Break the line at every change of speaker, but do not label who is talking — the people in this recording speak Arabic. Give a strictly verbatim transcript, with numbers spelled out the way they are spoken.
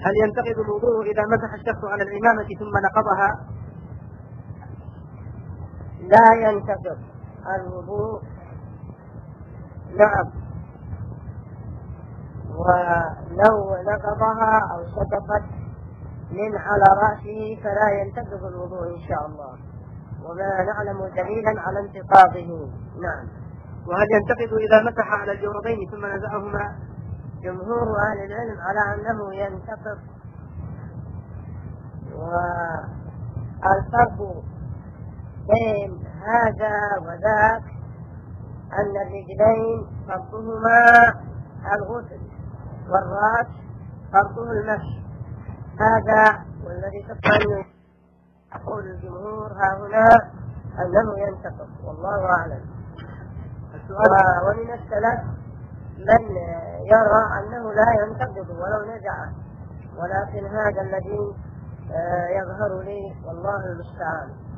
هل ينتقد الوضوء إذا مسح الشخص على العمامة ثم نقضها؟
لا ينتقد الوضوء، نعم، ولو نقضها أو سقطت من على رأسه فلا ينتقد الوضوء إن شاء الله، وما نعلم دليلا على انتقاضه. نعم.
وهل ينتقد إذا مسح على الجوربين ثم نزعهما؟
جمهور أهل العلم على أنه ينتقض، والفرق بين هذا وذاك أن الرجلين فرضهما الغسل والرأس فرضه المسح، هذا والذي تطمئن يقول الجمهور ها هنا أنه ينتقض، والله أعلم. ومن السلف من يرى أنه لا ينتقض ولو نزع، ولكن هذا الذي يظهر لي والله المستعان.